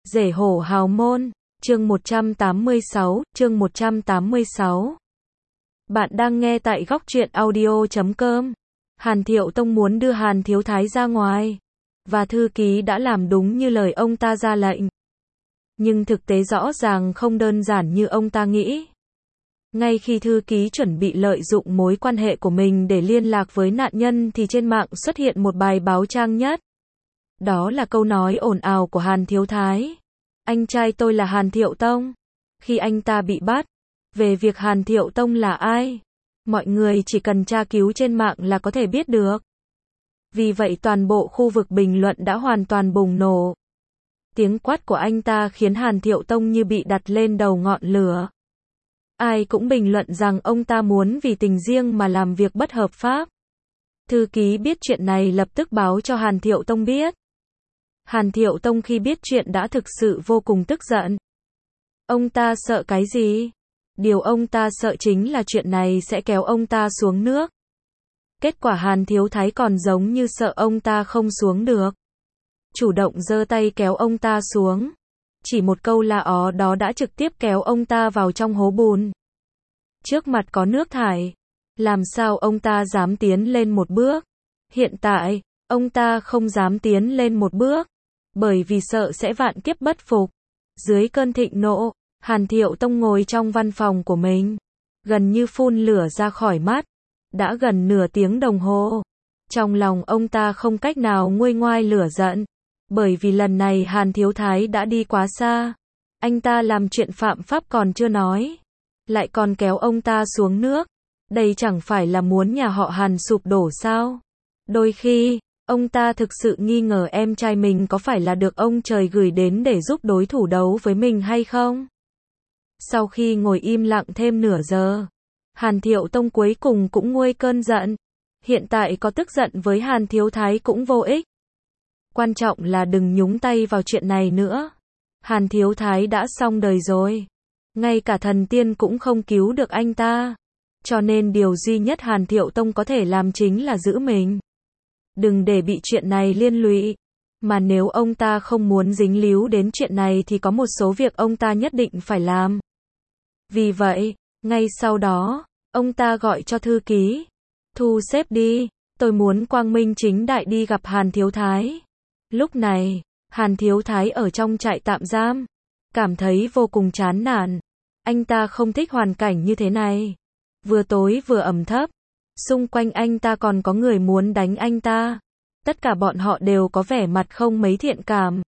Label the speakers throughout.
Speaker 1: Rể hổ hào môn, chương 186. Bạn đang nghe tại góc truyện audio.com. Hàn Thiệu Tông muốn đưa Hàn Thiếu Thái ra ngoài, và thư ký đã làm đúng như lời ông ta ra lệnh. Nhưng thực tế rõ ràng không đơn giản như ông ta nghĩ. Ngay khi thư ký chuẩn bị lợi dụng mối quan hệ của mình để liên lạc với nạn nhân thì trên mạng xuất hiện một bài báo trang nhất. Đó là câu nói ồn ào của Hàn Thiếu Thái. Anh trai tôi là Hàn Thiệu Tông. Khi anh ta bị bắt, về việc Hàn Thiệu Tông là ai, mọi người chỉ cần tra cứu trên mạng là có thể biết được. Vì vậy toàn bộ khu vực bình luận đã hoàn toàn bùng nổ. Tiếng quát của anh ta khiến Hàn Thiệu Tông như bị đặt lên đầu ngọn lửa. Ai cũng bình luận rằng ông ta muốn vì tình riêng mà làm việc bất hợp pháp. Thư ký biết chuyện này lập tức báo cho Hàn Thiệu Tông biết. Hàn Thiệu Tông khi biết chuyện đã thực sự vô cùng tức giận. Ông ta sợ cái gì? Điều ông ta sợ chính là chuyện này sẽ kéo ông ta xuống nước. Kết quả Hàn Thiếu Thái còn giống như sợ ông ta không xuống được. Chủ động giơ tay kéo ông ta xuống. Chỉ một câu la ó đó đã trực tiếp kéo ông ta vào trong hố bùn. Trước mặt có nước thải. Làm sao ông ta dám tiến lên một bước? Hiện tại, ông ta không dám tiến lên một bước. Bởi vì sợ sẽ vạn kiếp bất phục. Dưới cơn thịnh nộ, Hàn Thiệu Tông ngồi trong văn phòng của mình. Gần như phun lửa ra khỏi mắt. Đã gần nửa tiếng đồng hồ. Trong lòng ông ta không cách nào nguôi ngoai lửa giận. Bởi vì lần này Hàn Thiếu Thái đã đi quá xa. Anh ta làm chuyện phạm pháp còn chưa nói. Lại còn kéo ông ta xuống nước. Đây chẳng phải là muốn nhà họ Hàn sụp đổ sao? Đôi khi, ông ta thực sự nghi ngờ em trai mình có phải là được ông trời gửi đến để giúp đối thủ đấu với mình hay không? Sau khi ngồi im lặng thêm nửa giờ, Hàn Thiệu Tông cuối cùng cũng nguôi cơn giận. Hiện tại có tức giận với Hàn Thiếu Thái cũng vô ích. Quan trọng là đừng nhúng tay vào chuyện này nữa. Hàn Thiếu Thái đã xong đời rồi. Ngay cả thần tiên cũng không cứu được anh ta. Cho nên điều duy nhất Hàn Thiệu Tông có thể làm chính là giữ mình. Đừng để bị chuyện này liên lụy. Mà nếu ông ta không muốn dính líu đến chuyện này thì có một số việc ông ta nhất định phải làm. Vì vậy, ngay sau đó, ông ta gọi cho thư ký. Thu xếp đi, tôi muốn quang minh chính đại đi gặp Hàn Thiếu Thái. Lúc này, Hàn Thiếu Thái ở trong trại tạm giam. Cảm thấy vô cùng chán nản. Anh ta không thích hoàn cảnh như thế này. Vừa tối vừa ẩm thấp. Xung quanh anh ta còn có người muốn đánh anh ta. Tất cả bọn họ đều có vẻ mặt không mấy thiện cảm.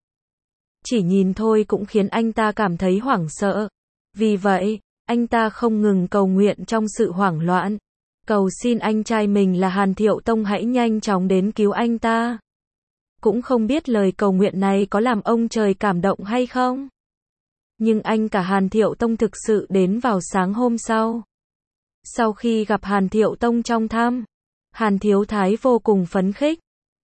Speaker 1: Chỉ nhìn thôi cũng khiến anh ta cảm thấy hoảng sợ. Vì vậy, anh ta không ngừng cầu nguyện trong sự hoảng loạn. Cầu xin anh trai mình là Hàn Thiệu Tông hãy nhanh chóng đến cứu anh ta. Cũng không biết lời cầu nguyện này có làm ông trời cảm động hay không. Nhưng anh cả Hàn Thiệu Tông thực sự đến vào sáng hôm sau. Sau khi gặp Hàn Thiệu Tông trong thăm, Hàn Thiếu Thái vô cùng phấn khích.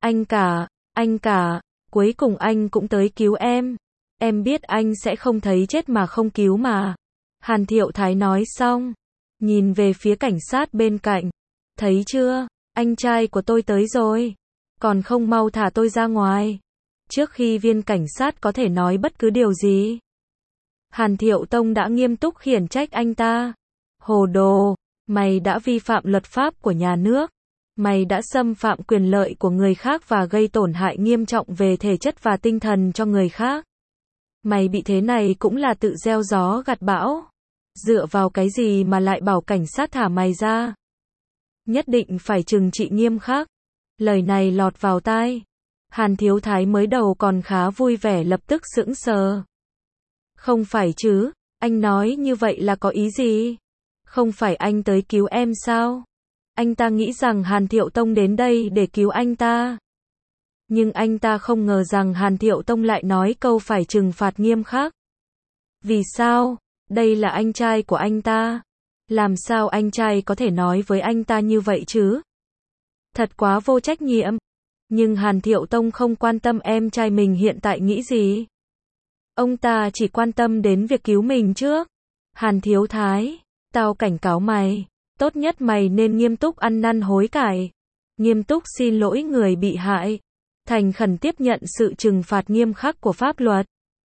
Speaker 1: Anh cả, cuối cùng anh cũng tới cứu em. Em biết anh sẽ không thấy chết mà không cứu mà. Hàn Thiệu Thái nói xong, nhìn về phía cảnh sát bên cạnh. Thấy chưa, anh trai của tôi tới rồi. Còn không mau thả tôi ra ngoài. Trước khi viên cảnh sát có thể nói bất cứ điều gì, Hàn Thiệu Tông đã nghiêm túc khiển trách anh ta. Hồ đồ, mày đã vi phạm luật pháp của nhà nước. Mày đã xâm phạm quyền lợi của người khác và gây tổn hại nghiêm trọng về thể chất và tinh thần cho người khác. Mày bị thế này cũng là tự gieo gió gặt bão. Dựa vào cái gì mà lại bảo cảnh sát thả mày ra? Nhất định phải trừng trị nghiêm khắc. Lời này lọt vào tai. Hàn Thiếu Thái mới đầu còn khá vui vẻ lập tức sững sờ. Không phải chứ, anh nói như vậy là có ý gì? Không phải anh tới cứu em sao? Anh ta nghĩ rằng Hàn Thiệu Tông đến đây để cứu anh ta. Nhưng anh ta không ngờ rằng Hàn Thiệu Tông lại nói câu phải trừng phạt nghiêm khắc. Vì sao? Đây là anh trai của anh ta. Làm sao anh trai có thể nói với anh ta như vậy chứ? Thật quá vô trách nhiệm. Nhưng Hàn Thiệu Tông không quan tâm em trai mình hiện tại nghĩ gì. Ông ta chỉ quan tâm đến việc cứu mình trước. Hàn Thiếu Thái, tao cảnh cáo mày. Tốt nhất mày nên nghiêm túc ăn năn hối cải. Nghiêm túc xin lỗi người bị hại. Thành khẩn tiếp nhận sự trừng phạt nghiêm khắc của pháp luật.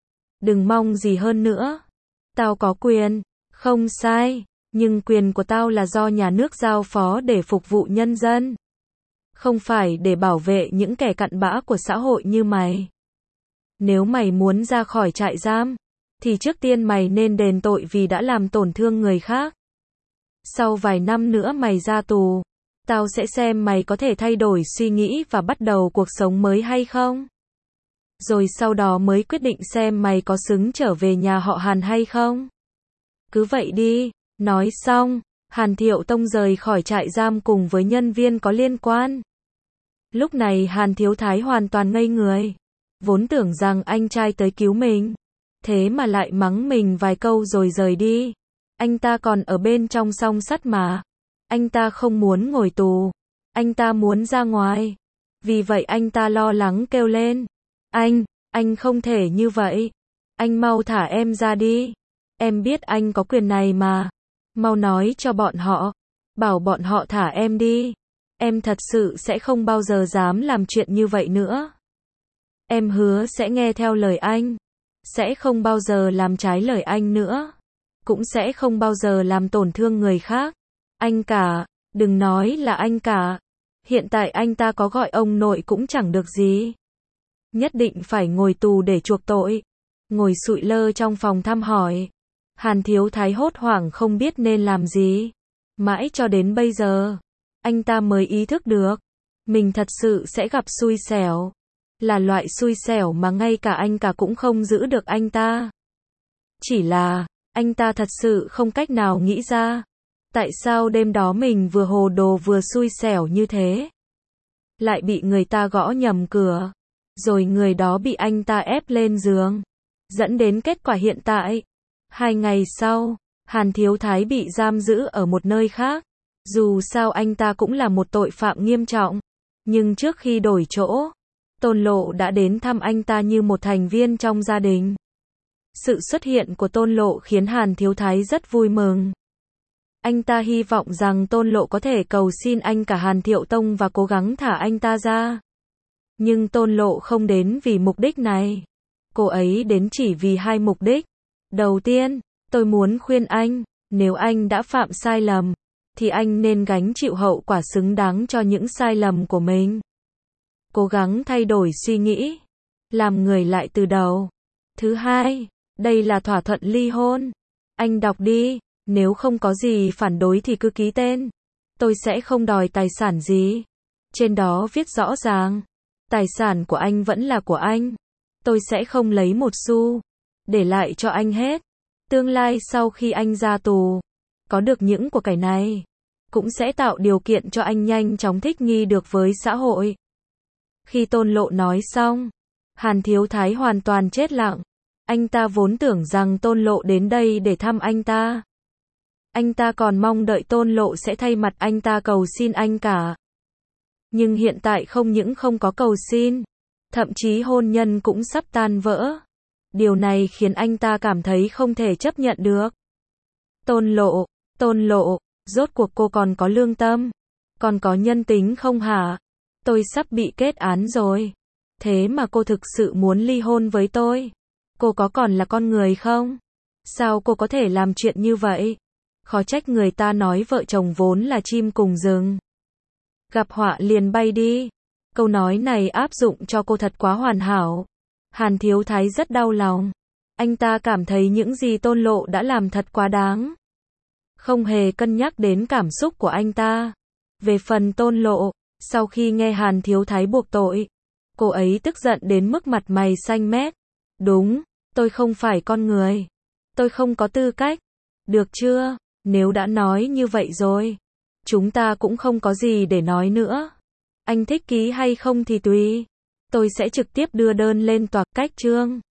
Speaker 1: Đừng mong gì hơn nữa. Tao có quyền. Không sai. Nhưng quyền của tao là do nhà nước giao phó để phục vụ nhân dân. Không phải để bảo vệ những kẻ cặn bã của xã hội như mày. Nếu mày muốn ra khỏi trại giam, thì trước tiên mày nên đền tội vì đã làm tổn thương người khác. Sau vài năm nữa mày ra tù, tao sẽ xem mày có thể thay đổi suy nghĩ và bắt đầu cuộc sống mới hay không. Rồi sau đó mới quyết định xem mày có xứng trở về nhà họ Hàn hay không. Cứ vậy đi. Nói xong, Hàn Thiệu Tông rời khỏi trại giam cùng với nhân viên có liên quan. Lúc này Hàn Thiếu Thái hoàn toàn ngây người. Vốn tưởng rằng anh trai tới cứu mình. Thế mà lại mắng mình vài câu rồi rời đi. Anh ta còn ở bên trong song sắt mà. Anh ta không muốn ngồi tù. Anh ta muốn ra ngoài. Vì vậy anh ta lo lắng kêu lên. Anh không thể như vậy. Anh mau thả em ra đi. Em biết anh có quyền này mà. Mau nói cho bọn họ. Bảo bọn họ thả em đi. Em thật sự sẽ không bao giờ dám làm chuyện như vậy nữa. Em hứa sẽ nghe theo lời anh. Sẽ không bao giờ làm trái lời anh nữa. Cũng sẽ không bao giờ làm tổn thương người khác. Anh cả, đừng nói là anh cả. Hiện tại anh ta có gọi ông nội cũng chẳng được gì. Nhất định phải ngồi tù để chuộc tội. Ngồi sụi lơ trong phòng thăm hỏi. Hàn Thiếu Thái hốt hoảng không biết nên làm gì. Mãi cho đến bây giờ, anh ta mới ý thức được. Mình thật sự sẽ gặp xui xẻo. Là loại xui xẻo mà ngay cả anh cả cũng không giữ được anh ta. Chỉ là, anh ta thật sự không cách nào nghĩ ra. Tại sao đêm đó mình vừa hồ đồ vừa xui xẻo như thế? Lại bị người ta gõ nhầm cửa. Rồi người đó bị anh ta ép lên giường. Dẫn đến kết quả hiện tại. 2 ngày sau, Hàn Thiếu Thái bị giam giữ ở một nơi khác. Dù sao anh ta cũng là một tội phạm nghiêm trọng. Nhưng trước khi đổi chỗ, Tôn Lộ đã đến thăm anh ta như một thành viên trong gia đình. Sự xuất hiện của Tôn Lộ khiến Hàn Thiếu Thái rất vui mừng. Anh ta hy vọng rằng Tôn Lộ có thể cầu xin anh cả Hàn Thiệu Tông và cố gắng thả anh ta ra. Nhưng Tôn Lộ không đến vì mục đích này. Cô ấy đến chỉ vì 2 mục đích. Đầu tiên, tôi muốn khuyên anh, nếu anh đã phạm sai lầm, thì anh nên gánh chịu hậu quả xứng đáng cho những sai lầm của mình. Cố gắng thay đổi suy nghĩ, làm người lại từ đầu. Thứ hai, đây là thỏa thuận ly hôn. Anh đọc đi, nếu không có gì phản đối thì cứ ký tên. Tôi sẽ không đòi tài sản gì. Trên đó viết rõ ràng, tài sản của anh vẫn là của anh. Tôi sẽ không lấy một xu, để lại cho anh hết. Tương lai sau khi anh ra tù, có được những của cải này, cũng sẽ tạo điều kiện cho anh nhanh chóng thích nghi được với xã hội. Khi Tôn Lộ nói xong, Hàn Thiếu Thái hoàn toàn chết lặng. Anh ta vốn tưởng rằng Tôn Lộ đến đây để thăm anh ta. Anh ta còn mong đợi Tôn Lộ sẽ thay mặt anh ta cầu xin anh cả. Nhưng hiện tại không những không có cầu xin, thậm chí hôn nhân cũng sắp tan vỡ. Điều này khiến anh ta cảm thấy không thể chấp nhận được. Tôn Lộ, rốt cuộc cô còn có lương tâm, còn có nhân tính không hả? Tôi sắp bị kết án rồi. Thế mà cô thực sự muốn ly hôn với tôi. Cô có còn là con người không? Sao cô có thể làm chuyện như vậy? Khó trách người ta nói vợ chồng vốn là chim cùng rừng. Gặp họa liền bay đi. Câu nói này áp dụng cho cô thật quá hoàn hảo. Hàn Thiếu Thái rất đau lòng. Anh ta cảm thấy những gì Tôn Lộ đã làm thật quá đáng. Không hề cân nhắc đến cảm xúc của anh ta. Về phần Tôn Lộ, sau khi nghe Hàn Thiếu Thái buộc tội, cô ấy tức giận đến mức mặt mày xanh mét. Đúng, tôi không phải con người. Tôi không có tư cách. Được chưa? Nếu đã nói như vậy rồi, chúng ta cũng không có gì để nói nữa. Anh thích ký hay không thì tùy. Tôi sẽ trực tiếp đưa đơn lên tòa cách chương.